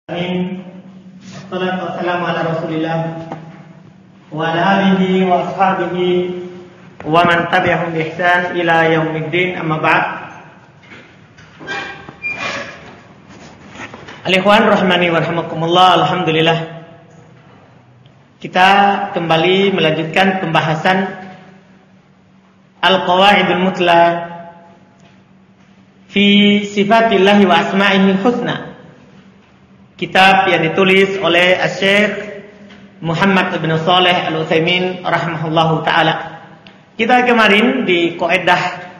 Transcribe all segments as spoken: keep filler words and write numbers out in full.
Amin. Wassalatu wassalamu ala Rasulillah wa ala alihi wa ashabihi wa man tabi'ahum bi ihsan ila yaumiddin, amma ba'd. Al-ikhwan rahimani wa rahimakumullah, alhamdulillah kita kembali melanjutkan pembahasan Al-Qawaidul Mutlah fi Sifatillahi wa Asma'ihil Husna, kitab yang ditulis oleh Syekh Muhammad bin Shalih Al-Utsaimin rahimahullahu taala. Kita kemarin di kaidah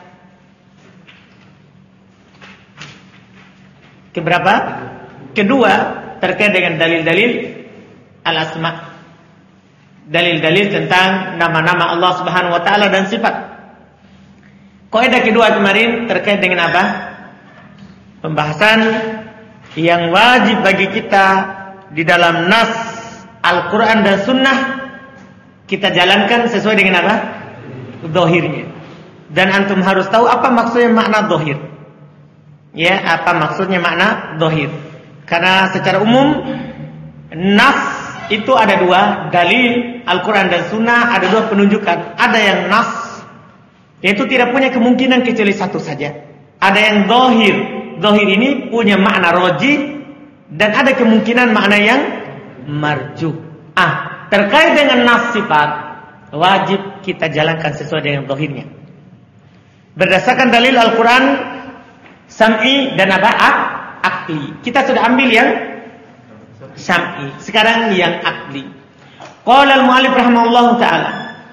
keberapa? Kedua, terkait dengan dalil-dalil al-asma. Dalil-dalil tentang nama-nama Allah Subhanahu wa taala dan sifat. Kaidah kedua kemarin terkait dengan apa? Pembahasan yang wajib bagi kita di dalam nas Al-Quran dan Sunnah kita jalankan sesuai dengan apa? Zahirnya. Dan antum harus tahu apa maksudnya makna zahir. Ya, apa maksudnya makna zahir? Karena secara umum nas itu ada dua, dalil Al-Quran dan Sunnah ada dua penunjukan. Ada yang nas, yaitu tidak punya kemungkinan kecuali satu saja. Ada yang zahir. Zahir ini punya makna roji dan ada kemungkinan makna yang marju. Ah, terkait dengan nas sifat wajib kita jalankan sesuai dengan zahirnya. Berdasarkan dalil Al-Quran sam'i dan apa? Akli. Kita sudah ambil yang sam'i. Sekarang yang akli. Qala al-mu'allif rahimahullahu ta'ala.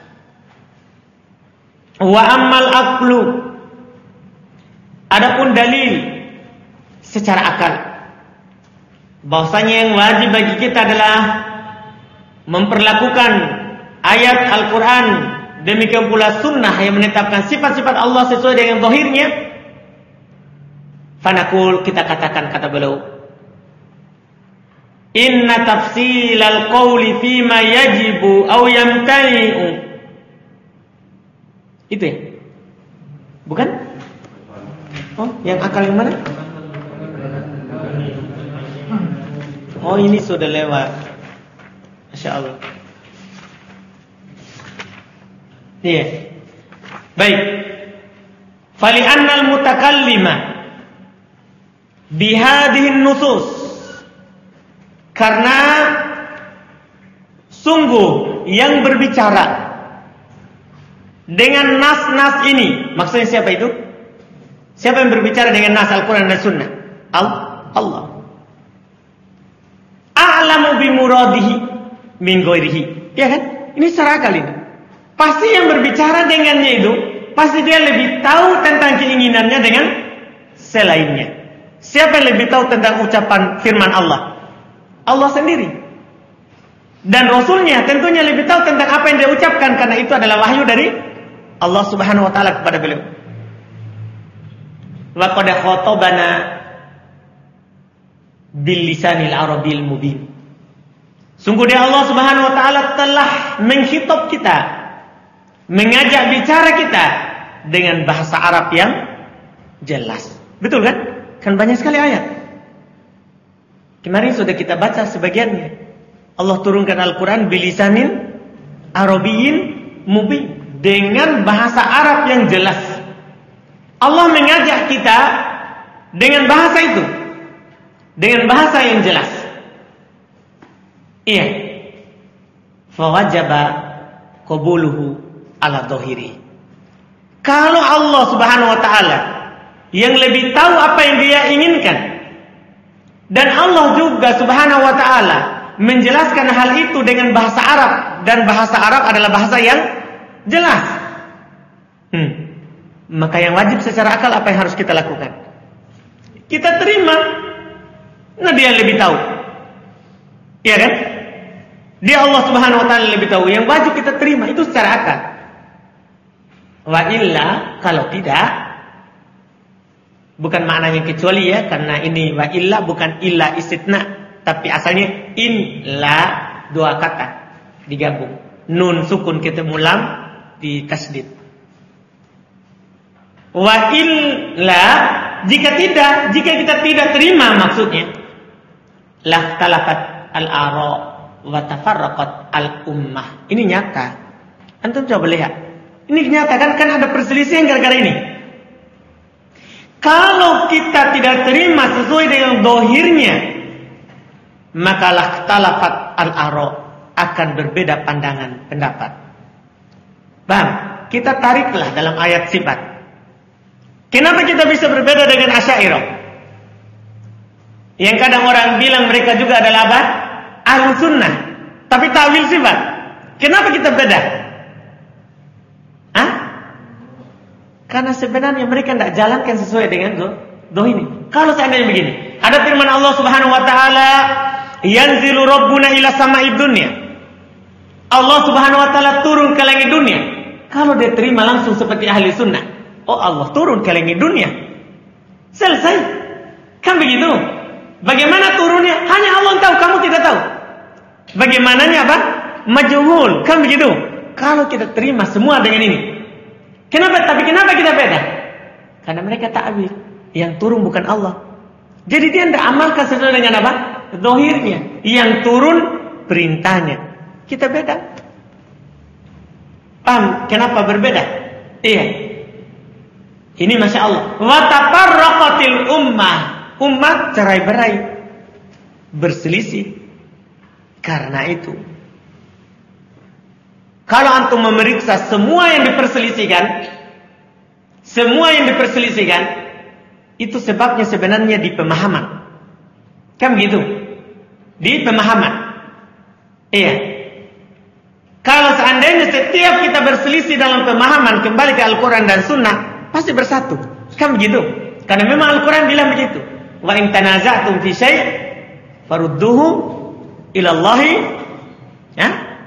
Wa ammal aqlu. Adapun dalil secara akal, bahwasanya yang wajib bagi kita adalah memperlakukan ayat Al-Quran, demikian pula sunnah yang menetapkan sifat-sifat Allah sesuai dengan zahirnya. Fanaqul, kita katakan, kata beliau, inna tafsilal qawli fima yajibu aw yamtani'u. Itu ya? Bukan? Oh, yang akal yang mana? Oh, ini sudah lewat. Masya Allah. Iya. Baik. Fali'annal mutakallima bihadihin nusus. Karena sungguh yang berbicara dengan nas-nas ini, maksudnya siapa itu? Siapa yang berbicara dengan nas Al-Quran dan Sunnah? Allah. A'lamu bimuradihi min ghairihi. Ya kan? Ini secara akal ini. Pasti yang berbicara dengannya itu pasti dia lebih tahu tentang keinginannya dengan selainnya. Siapa yang lebih tahu tentang ucapan firman Allah? Allah sendiri. Dan Rasulnya tentunya lebih tahu tentang apa yang dia ucapkan, karena itu adalah wahyu dari Allah Subhanahu wa taala kepada beliau. Wa qad khatabana bil lisanil arabil mubin. Sungguh dia Allah Subhanahu wa taala telah menghitab kita, mengajak bicara kita dengan bahasa Arab yang jelas. Betul kan? Kan banyak sekali ayat. Kemarin sudah kita baca sebagiannya. Allah turunkan Al-Quran bil lisanil arabiyyin mubin, dengan bahasa Arab yang jelas. Allah mengajak kita dengan bahasa itu, dengan bahasa yang jelas. Iya. Fawajaba qabuluhu ala dhahiri. Kalau Allah Subhanahu wa taala yang lebih tahu apa yang dia inginkan, dan Allah juga Subhanahu wa taala menjelaskan hal itu dengan bahasa Arab, dan bahasa Arab adalah bahasa yang jelas. Hmm. Maka yang wajib secara akal apa yang harus kita lakukan? Kita terima. Nah, dia lebih tahu. Iya kan? Dia Allah Subhanahu wa taala lebih tahu. Yang wajib kita terima itu secara akal. Wa illa, kalau tidak, bukan maknanya kecuali ya, karena ini wa illa bukan illa istitna, tapi asalnya in la, dua kata digabung. Nun sukun ketemu lam di tasdid. Wa illa, jika tidak, jika kita tidak terima maksudnya, Lahtalafat al-ara wa tafarraqat al-ummah. Ini nyata. Antum coba lihat. Ini nyata kan, kan ada perselisihan gara-gara ini. Kalau kita tidak terima sesuai dengan dohirnya, maka lahtalafat al-ara, akan berbeda pandangan, pendapat. Bang, kita tariklah dalam ayat sifat. Kenapa kita bisa berbeda dengan Asy'ariyah? Yang kadang orang bilang mereka juga adalah apa? Ahlus sunnah, tapi ta'wil sifat. Kenapa kita beda? Hah? Karena sebenarnya mereka tidak jalankan sesuai dengan do, do ini. Kalau seandainya begini, ada firman Allah Subhanahu wa taala, yanzilu rabbuna ila sama'id dunya. Allah Subhanahu wa taala turun ke langit dunia. Kalau dia terima langsung seperti ahli sunnah, oh Allah turun ke langit dunia, selesai. Kan begitu? Bagaimana turunnya? Hanya Allah tahu, kamu tidak tahu. Bagaimananya apa? Majhul. Kan begitu? Kalau kita terima semua dengan ini. Kenapa? Tapi kenapa kita beda? Karena mereka ta'wil. Yang turun bukan Allah. Jadi dia tidak amalkan sesuai dengan apa? Zahirnya. Yang turun perintahnya. Kita beda. Paham? Kenapa berbeda? Iya. Ini Masya Allah. Wa tafarraqatil ummah. Umat cerai-berai, berselisih. Karena itu, kalau antum memeriksa semua yang diperselisihkan, semua yang diperselisihkan, itu sebabnya sebenarnya di pemahaman. Kan begitu? Di pemahaman. Iya. Kalau seandainya setiap kita berselisih dalam pemahaman kembali ke Al-Quran dan Sunnah, pasti bersatu. Kan begitu? Karena memang Al-Quran bilang begitu. Wa in tanaza'tum fi syai' farudduhu ila Allah, ya?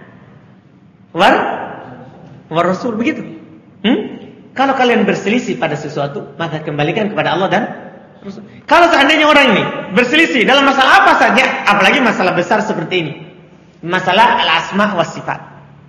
War war Rasul, begitu. Hmm? Kalau kalian berselisih pada sesuatu, maka kembalikan kepada Allah dan Rasul. Kalau seandainya orang ini berselisih dalam masalah apa saja, apalagi masalah besar seperti ini, masalah al-asma' was sifat.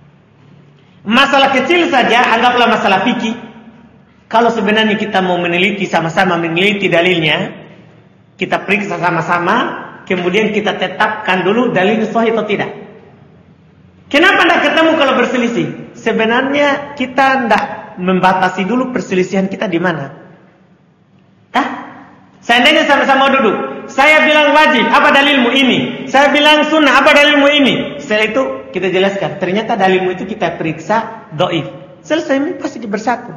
Masalah kecil saja, anggaplah masalah fikih. Kalau sebenarnya kita mau meneliti sama-sama, meneliti dalilnya, kita periksa sama-sama, kemudian kita tetapkan dulu dalilnya sahih atau tidak. Kenapa tidak ketemu kalau berselisih? Sebenarnya kita tidak membatasi dulu perselisihan kita di mana. Hah? Seandainya sama-sama duduk, saya bilang wajib, apa dalilmu ini? Saya bilang sunnah, apa dalilmu ini? Setelah itu kita jelaskan, ternyata dalilmu itu kita periksa dhaif. Selesai, pasti bersatu.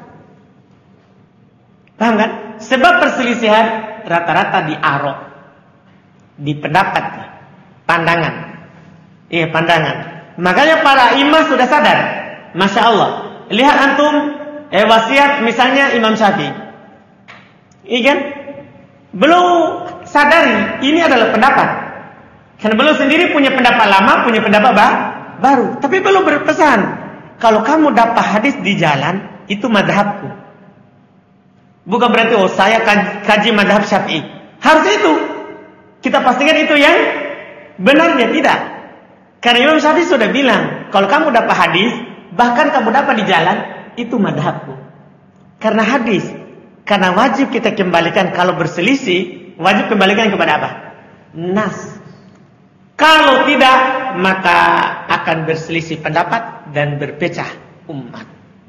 Paham kan? Sebab perselisihan rata-rata di aro, di pendapat, pandangan. Iya, pandangan. Makanya para imam sudah sadar. Masya Allah. Lihat antum eh, wasiat misalnya Imam Syafi'i. Iya kan? Belum sadari ini adalah pendapat. Karena belum sendiri punya pendapat lama, punya pendapat bah, baru. Tapi belum berpesan, kalau kamu dapat hadis di jalan, itu madhabku. Bukan berarti oh saya kaji, kaji madhab Syafi'i. Harus itu. Kita pastikan itu yang benarnya, tidak. Karena Imam Syafi'i sudah bilang, kalau kamu dapat hadis, bahkan kamu dapat di jalan, itu madhabku. Karena hadis, karena wajib kita kembalikan kalau berselisih, wajib kembalikan kepada apa? Nas. Kalau tidak, maka akan berselisih pendapat dan berpecah umat.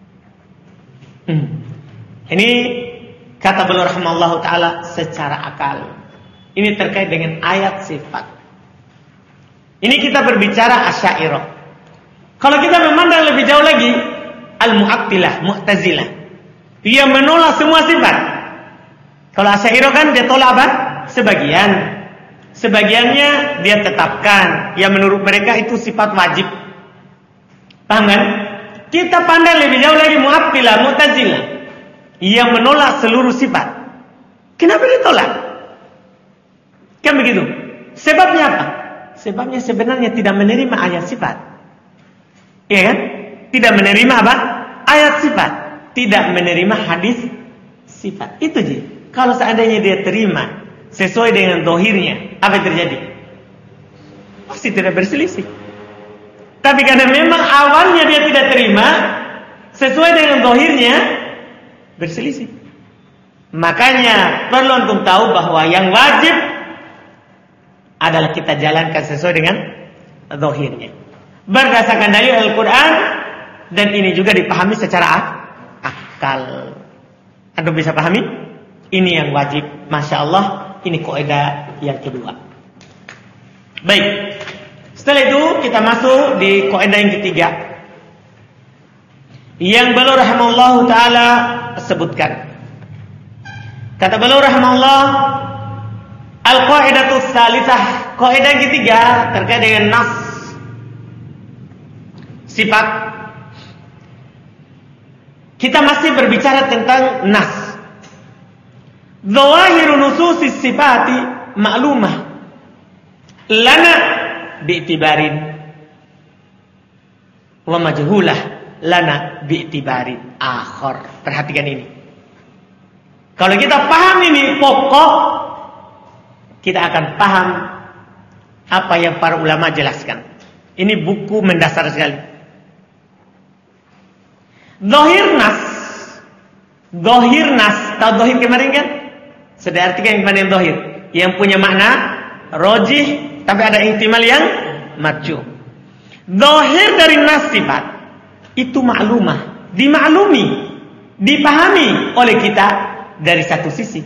Hmm. Ini kata beliau rahimahullah ta'ala secara akal. Ini terkait dengan ayat sifat. Ini kita berbicara Asy'ariyah. Kalau kita memandang lebih jauh lagi, Al-Mu'attilah, Mu'tazilah, dia menolak semua sifat. Kalau Asy'ariyah kan dia tolak apa? Sebagian. Sebagiannya dia tetapkan. Yang menurut mereka itu sifat wajib. Paham kan? Kita pandang lebih jauh lagi Mu'attilah, Mu'tazilah, yang menolak seluruh sifat. Kenapa ditolak? Kan begitu. Sebabnya apa? Sebabnya sebenarnya tidak menerima ayat sifat. Iya kan? Tidak menerima apa? Ayat sifat. Tidak menerima hadis sifat. Itu je. Kalau seandainya dia terima sesuai dengan dohirnya, apa yang terjadi? Pasti tidak berselisih. Tapi karena memang awalnya dia tidak terima sesuai dengan dohirnya, berselisih. Makanya perlu untuk tahu bahwa yang wajib adalah kita jalankan sesuai dengan zahirnya. Berdasarkan dalil Al-Quran, dan ini juga dipahami secara akal. Anda bisa pahami? Ini yang wajib. Masya Allah, ini kaidah yang kedua. Baik. Setelah itu kita masuk di kaidah yang ketiga, yang beliau rahimahullah taala sebutkan. Kata beliau rahimahullah, al-qaidatus salisah, kaidah yang ketiga terkait dengan nas, sifat. Kita masih berbicara tentang nas. Zawahiru nususis sifati ma'lumah lana bi'tibarin wa majhulah lana bi'tibarin akhar. Perhatikan ini. Kalau kita paham ini pokok, kita akan paham apa yang para ulama jelaskan. Ini buku mendasar sekali. Zahir nas, zahir nas, tahu zahir kemarin kan? Sudah artikan yang mana yang zahir? Yang punya makna rajih, tapi ada ihtimal yang marjuh. Zahir dari nas sifat itu maklumah, dimaklumi, dipahami oleh kita dari satu sisi.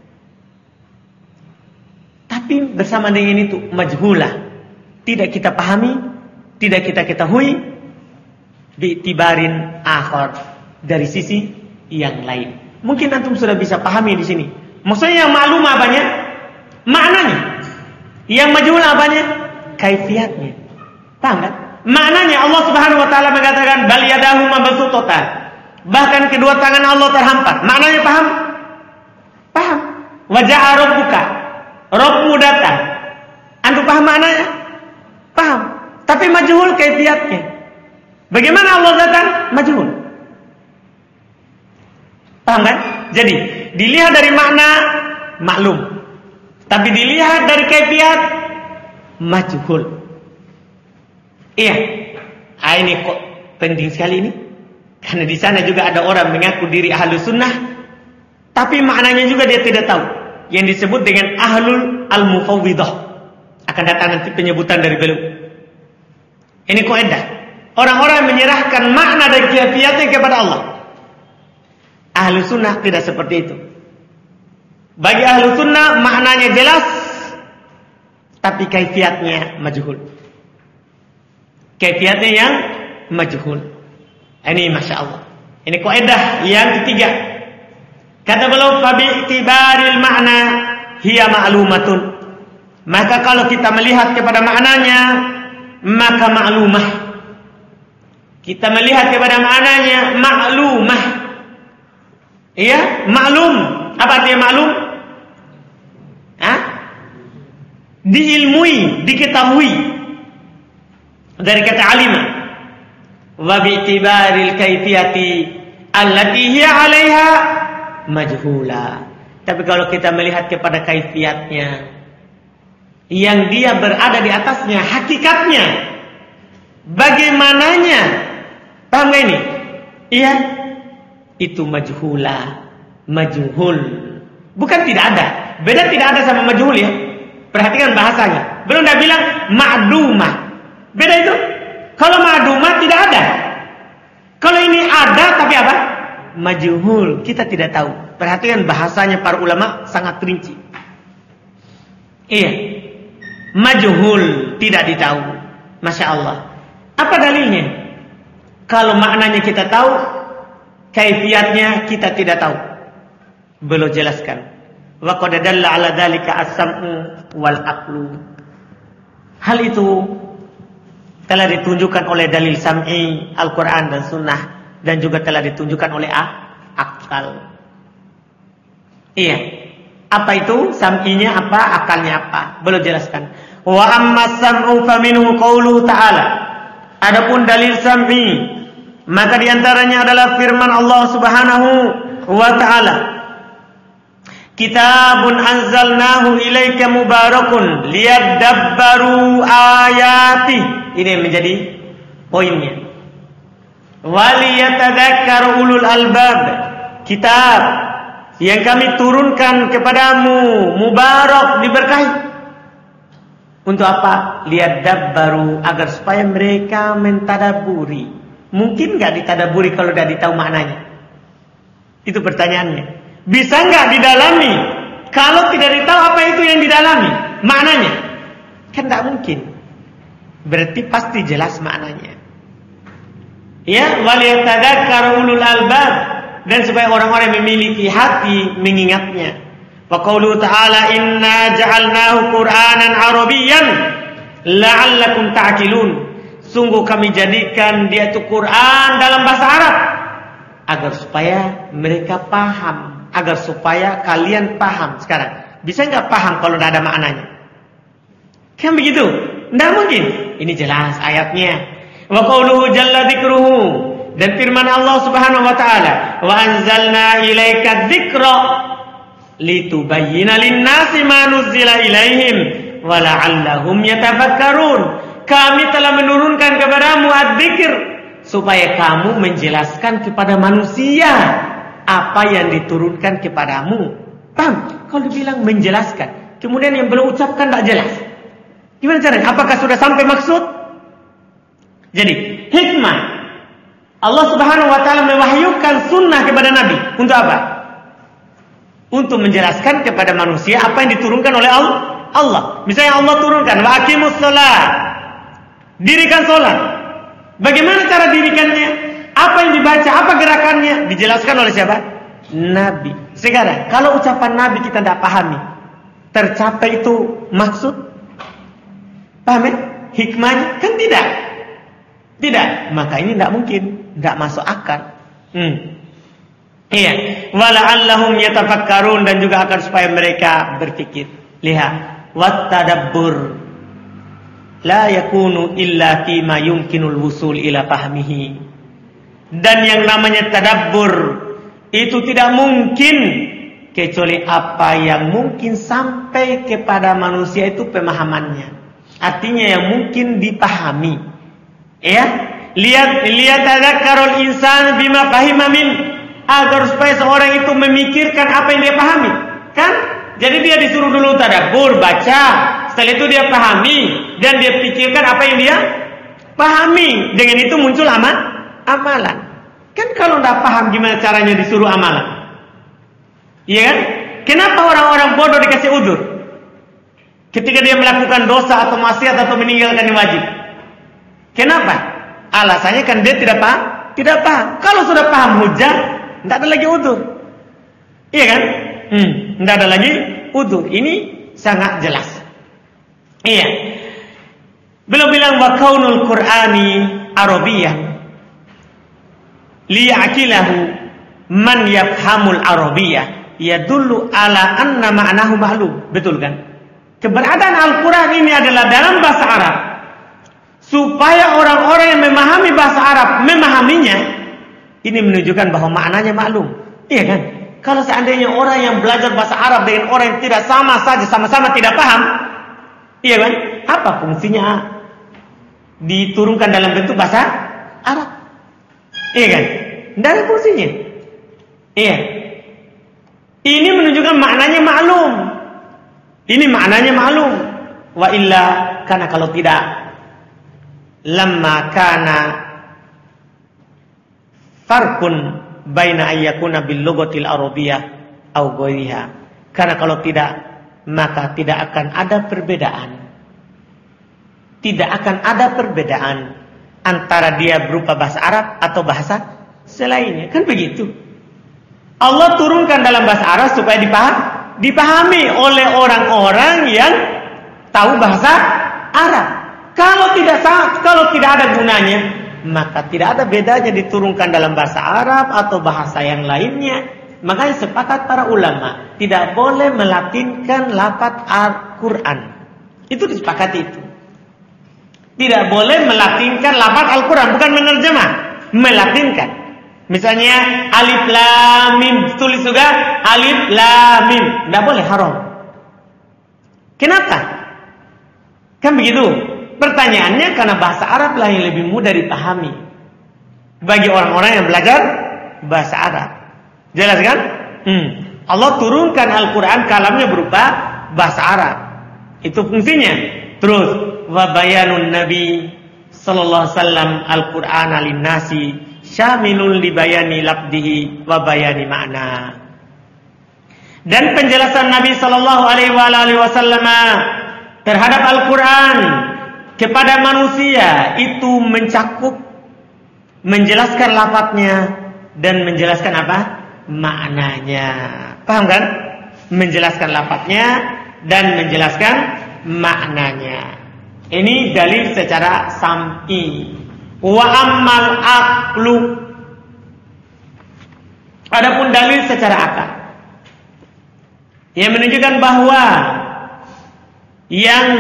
Tapi bersama dengan itu majhulah, tidak kita pahami, tidak kita ketahui, bi'tibarin akhar, dari sisi yang lain. Mungkin antum sudah bisa pahami di sini. Maksudnya yang maklum apanya? Maknanya. Yang majhul apanya? Kaifiatnya. Paham kan? Maknanya Allah Subhanahu wa taala mengatakan bal yadahu mabsutatan. Bahkan kedua tangan Allah terhampat. Maknanya paham? Paham. Wa ja'a rabbuka. Rabbmu datang. Antum paham maknanya? Paham. Tapi majhul kaifiatnya. Bagaimana Allah datang? Majhul. Paham kan? Jadi, dilihat dari makna maklum. Tapi dilihat dari kaifiat majhul. Iya. Ah, ini kok penting sekali ini. Karena di sana juga ada orang mengaku diri ahlus sunnah, tapi maknanya juga dia tidak tahu. Yang disebut dengan ahlul al-mufawwidah. Akan datang nanti penyebutan dari beliau. Ini kaidah. Orang-orang menyerahkan makna dan kaifiatnya kepada Allah. Ahlu sunnah tidak seperti itu. Bagi ahlu sunnah maknanya jelas, tapi kaifiatnya majhul. Kaifiatnya yang majhul. Ini masya Allah. Ini kaidah yang ketiga. Kata beliau, fabi tibaril makna hiya ma'lumatun. Maka kalau kita melihat kepada maknanya, maka maklumah. Kita melihat kepada maknanya maklumah. Iya, maklum. Apa artinya maklum? Hah? Diilmui, diketahui. Dari kata alima. Wa bi'tibaril kaifiyati allati hiya 'alaiha majhula. Tapi kalau kita melihat kepada kaifiatnya, yang dia berada di atasnya, hakikatnya, bagaimananya, paham gak ini? Iya, itu majhula, majhul. Bukan tidak ada. Beda tidak ada sama majhul ya. Perhatikan bahasanya. Belum dah bilang ma'dumah. Beda itu. Kalau ma'dumah tidak ada. Kalau ini ada tapi apa? Majhul. Kita tidak tahu. Perhatikan bahasanya para ulama sangat rinci. Iya. Majhul, tidak ditahu. Masya Allah. Apa dalilnya? Kalau maknanya kita tahu, kaifiatnya kita tidak tahu. Belum jelaskan. Wa qad dalla 'ala dzalika as-sam'u wal aqlu. Hal itu telah ditunjukkan oleh dalil sam'i, Al-Qur'an dan Sunnah, dan juga telah ditunjukkan oleh akal. Iya. Apa itu? Sam'inya apa? Akalnya apa? Belum jelaskan. Wa amma sam'u faminhu qauluhu ta'ala. Adapun dalil sam'i, maka diantaranya adalah firman Allah Subhanahu wa ta'ala. Kitabun anzalnahu ilaika mubarakun liyadabbaru ayati. Ini yang menjadi poinnya. Waliyatadzakkar ulul albab. Kitab yang kami turunkan kepadamu mubarak, diberkahi. Untuk apa? Liyadabbaru, agar supaya mereka mentadaburi. Mungkin nggak ditadaburi kalau tidak ditahu maknanya? Itu pertanyaannya. Bisa nggak didalami kalau tidak ditahu apa itu yang didalami maknanya? Kan tidak mungkin. Berarti pasti jelas maknanya. Ya, waliyatadzakkaru ulul albab, dan supaya orang-orang yang memiliki hati mengingatnya. Wa qauluhu ta'ala inna ja'alnahu qur'anan arabiyyan la'allakum ta'qilun. Sungguh kami jadikan dia itu Quran dalam bahasa Arab agar supaya mereka paham, agar supaya kalian paham. Sekarang, bisa enggak paham kalau tidak ada maknanya? Kan begitu? Tidak mungkin. Ini jelas ayatnya. Wa qauluhu jalla dzikruhu, dan firman Allah Subhanahu wa taala, wa anzalna ilaika dzikra litubayyana lin-nasi ma nuzila ilaihim wa la'allahum yatafakkarun. Kami telah menurunkan kepadamu adzikr supaya kamu menjelaskan kepada manusia apa yang diturunkan kepadamu. Paham? Kalau dibilang menjelaskan, kemudian yang belum ucapkan tidak jelas, gimana caranya? Apakah sudah sampai maksud? Jadi hikmah Allah Subhanahu wa taala mewahyukan sunnah kepada Nabi untuk apa? Untuk menjelaskan kepada manusia apa yang diturunkan oleh Allah. Misalnya Allah turunkan wa aqimus shalah, dirikan salat. Bagaimana cara dirikannya? Apa yang dibaca? Apa gerakannya? Dijelaskan oleh siapa? Nabi. Sekarang kalau ucapan Nabi kita tidak pahami, tercapai itu maksud? Paham ya? Hikmahnya? Kan tidak. Tidak. Maka ini tidak mungkin, tidak masuk akal. Hmm. Iya, wala'allahum yatafakkarun, dan juga akan supaya mereka berpikir. Lihat, wattadabbur la yakunu illa fima yumkinul wusul ila fahmihi. Dan yang namanya tadabbur itu tidak mungkin kecuali apa yang mungkin sampai kepada manusia itu pemahamannya. Artinya yang mungkin dipahami. Ya, lihat lihat tadzakkarul insan bima fahima min, agar supaya seorang itu memikirkan apa yang dia pahami, kan? Jadi dia disuruh dulu tadabbur, baca, setelah itu dia pahami dan dia pikirkan apa yang dia pahami. Dengan itu muncul amal, amalan. Kan kalau tidak paham gimana caranya disuruh amalan? Iya kan? Kenapa orang-orang bodoh dikasih udzur ketika dia melakukan dosa atau maksiat atau meninggalkan yang wajib? Kenapa? Alasannya kan dia tidak paham, tidak paham. Kalau sudah paham hujah, tidak ada lagi udzur. Iya kan? Hmm, tidak ada lagi udzur. Ini sangat jelas. Iya. Beliau bilang wa kaunul Qur'ani Arabiyyan liya'qilahu man yafhamul Arabiyyah yadullu ala anna ma'nahu ma'lum. Betul kan? Keberadaan Al-Qur'an ini adalah dalam bahasa Arab supaya orang-orang yang memahami bahasa Arab memahaminya. Ini menunjukkan bahwa maknanya maklum. Iya kan? Kalau seandainya orang yang belajar bahasa Arab dengan orang yang tidak sama saja, sama-sama tidak paham, iya kan? Apa fungsinya diturunkan dalam bentuk bahasa Arab? Iya kan? Tidak ada fungsinya. Iya. Ini menunjukkan maknanya maklum. Ini maknanya maklum. Wa illa, karena kalau tidak, lamma kana farqun baina ayyakuna bil lughatil arabiyyah aw ghairiha. Karena kalau tidak, maka tidak akan ada perbedaan. Tidak akan ada perbedaan antara dia berupa bahasa Arab atau bahasa selainnya. Kan begitu. Allah turunkan dalam bahasa Arab supaya dipaham, dipahami oleh orang-orang yang tahu bahasa Arab. Kalau tidak kalau tidak ada gunanya, maka tidak ada bedanya diturunkan dalam bahasa Arab atau bahasa yang lainnya. Makanya sepakat para ulama tidak boleh melatinkan lafaz Al-Quran. Itu disepakati itu. Tidak boleh melatinkan lafaz Al-Quran, bukan menerjemah, melatinkan. Misalnya alif lam mim, tulis juga alif lam mim, tidak boleh, haram. Kenapa? Kan begitu. Pertanyaannya karena bahasa Arab lah yang lebih mudah dipahami bagi orang-orang yang belajar bahasa Arab. Jelas kan? Hmm. Allah turunkan Al-Quran, kalamnya berupa bahasa Arab. Itu fungsinya. Terus wa bayanun nabi sallallahu alaihi wasallam al-Qur'ana lin-nasi syamilun li bayani lafdihi wa bayani makna. Dan penjelasan Nabi sallallahu alaihi wasallam terhadap Al-Qur'an kepada manusia itu mencakup menjelaskan lafadznya dan menjelaskan apa? Maknanya. Paham kan? Menjelaskan lafadznya dan menjelaskan maknanya. Ini dalil secara sam'i. Wa ammal aqlu. Adapun dalil secara akal yang menunjukkan bahwa yang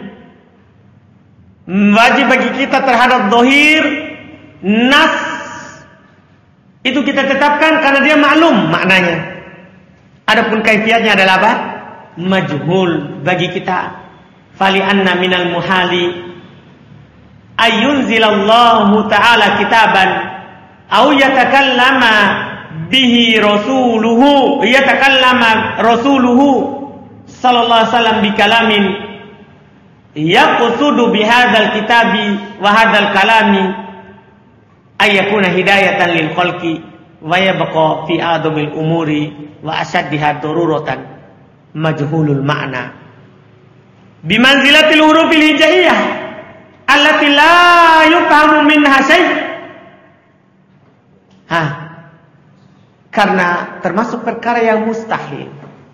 wajib bagi kita terhadap zahir nas itu kita tetapkan karena dia maklum maknanya. Adapun kaifiatnya adalah apa? Majhul bagi kita. Fali anna minal muhali ayyunzilallahu ta'ala kitaban au yatakallama bihi rasuluhu yatakallama rasuluhu sallallahu alaihi wasallam bi kalamin yaqsudu bi hadzal kitabi wa hadzal kalami ayyakuna hidayatan lil khalqi wa yabqa fi adamil umuri wa ashaddiha daruratan majhulul ma'na bimanzilatil hurufil hijaiyah allati la yufhamu minha syai'. Hah, karena termasuk perkara yang mustahil.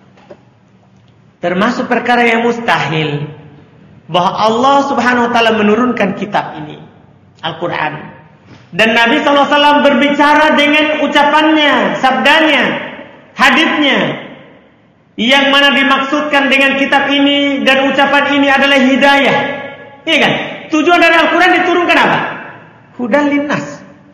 Termasuk perkara yang mustahil bahwa Allah Subhanahu wa taala menurunkan kitab ini, Al-Qur'an. Dan Nabi sallallahu alaihi wasallam berbicara dengan ucapannya, sabdanya, haditsnya, yang mana dimaksudkan dengan kitab ini dan ucapan ini adalah hidayah. Iya kan? Tujuan dari Al-Quran diturunkan apa? Hudan linnas.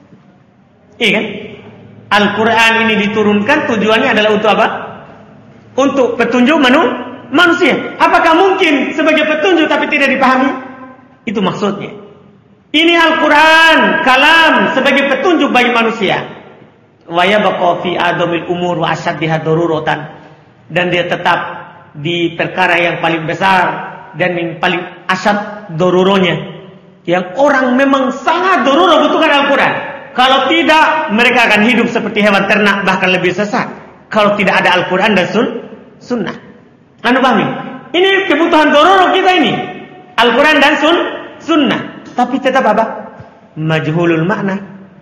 Iya kan? Al-Quran ini diturunkan tujuannya adalah untuk apa? Untuk petunjuk manu- manusia. Apakah mungkin sebagai petunjuk tapi tidak dipahami? Itu maksudnya. Ini Al-Quran, kalam sebagai petunjuk bagi manusia. Wa yabqa fi adamil umur wa ashaddiha daruratan. Dan dia tetap di perkara yang paling besar dan yang paling asyad daruronya. Yang orang memang sangat daruro butuhkan Al-Quran. Kalau tidak, mereka akan hidup seperti hewan ternak, bahkan lebih sesat. Kalau tidak ada Al-Quran dan sun, sunnah. Anu pahami? Ini kebutuhan daruro kita ini. Al-Quran dan sun, sunnah. Tapi tetap apa? Majhulul makna.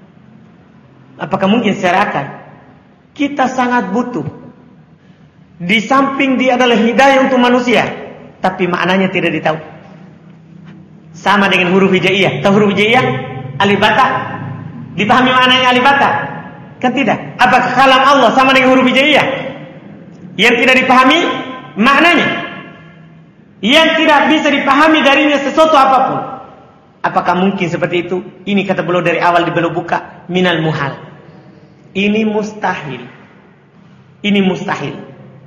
Apakah mungkin secara akal? Kita sangat butuh. Di samping dia adalah hidayah untuk manusia, tapi maknanya tidak ditahu. Sama dengan huruf hijaiyah. Tahu huruf hijaiyah? Alif bata. Dipahami maknanya alif bata? Kan tidak. Apakah kalam Allah sama dengan huruf hijaiyah? Yang tidak dipahami maknanya, yang tidak bisa dipahami darinya sesuatu apapun. Apakah mungkin seperti itu? Ini kata beliau dari awal di beliau buka, minal muhal. Ini mustahil. Ini mustahil.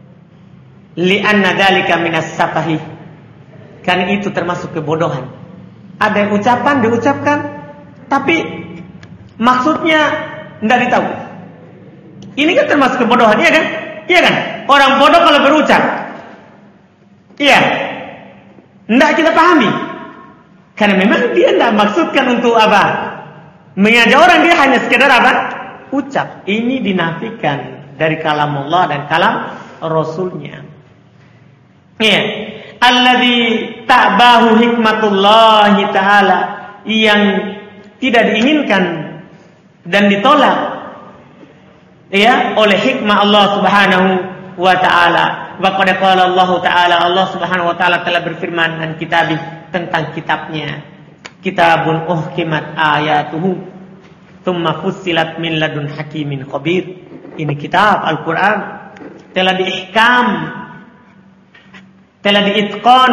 Li'anna dzalika minas safahi. Karena itu termasuk kebodohan. Ada yang ucapan diucapkan, tapi maksudnya tidak ditahu. Ini kan termasuk kebodohan, iya kan? Iya kan? Orang bodoh kalau berucap, iya, tidak kita pahami. Karena memang dia tidak maksudkan untuk apa? Mengajak orang, dia hanya sekedar apa? Ucap. Ini dinafikan dari kalam Allah dan kalam Rasulnya. Iya. Alladzi ta'bahu hikmatullahi ta'ala, yang tidak diinginkan dan ditolak ya oleh hikmah Allah Subhanahu wa taala. Wa qad qala Allah taala, Allah Subhanahu wa taala telah berfirman dan kitabih, tentang kitabnya. Kitabun uhkimat ayatuhu thumma fussilat min ladun hakimin khabir. Ini kitab Al-Qur'an telah diihkam, telah diitqan,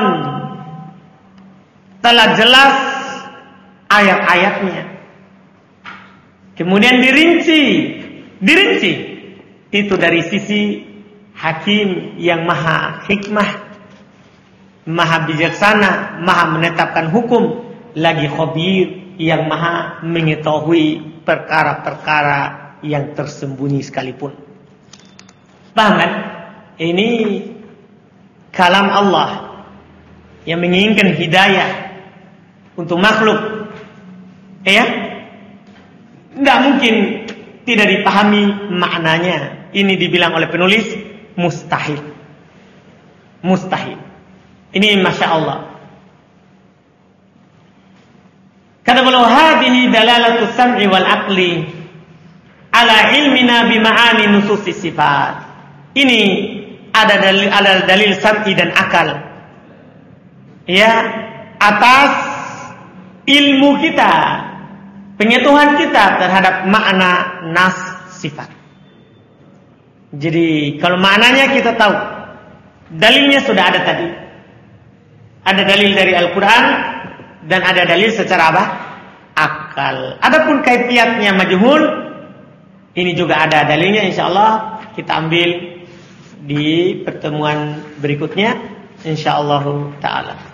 telah jelas ayat-ayatnya. Kemudian dirinci, dirinci itu dari sisi hakim yang maha hikmah, maha bijaksana, maha menetapkan hukum, lagi khabir yang maha mengetahui perkara-perkara yang tersembunyi sekalipun. Paham kan? Ini kalam Allah yang menginginkan hidayah untuk makhluk, ya, tidak mungkin tidak dipahami maknanya. Ini dibilang oleh penulis mustahil. Mustahil. Ini masya Allah. Kata beliau, hadhihi dalalatu sam'i wal aqli ala ilmina bi ma'ani nususi sifat. Ini ada dalil, ada dalil sam'i dan akal, ya, atas ilmu kita, pengetahuan kita terhadap makna nas sifat. Jadi kalau maknanya kita tahu, dalilnya sudah ada tadi. Ada dalil dari Al-Quran dan ada dalil secara apa? Akal. Adapun kaifiatnya majhul, ini juga ada dalilnya, insyaallah kita ambil di pertemuan berikutnya, insyaallah taala.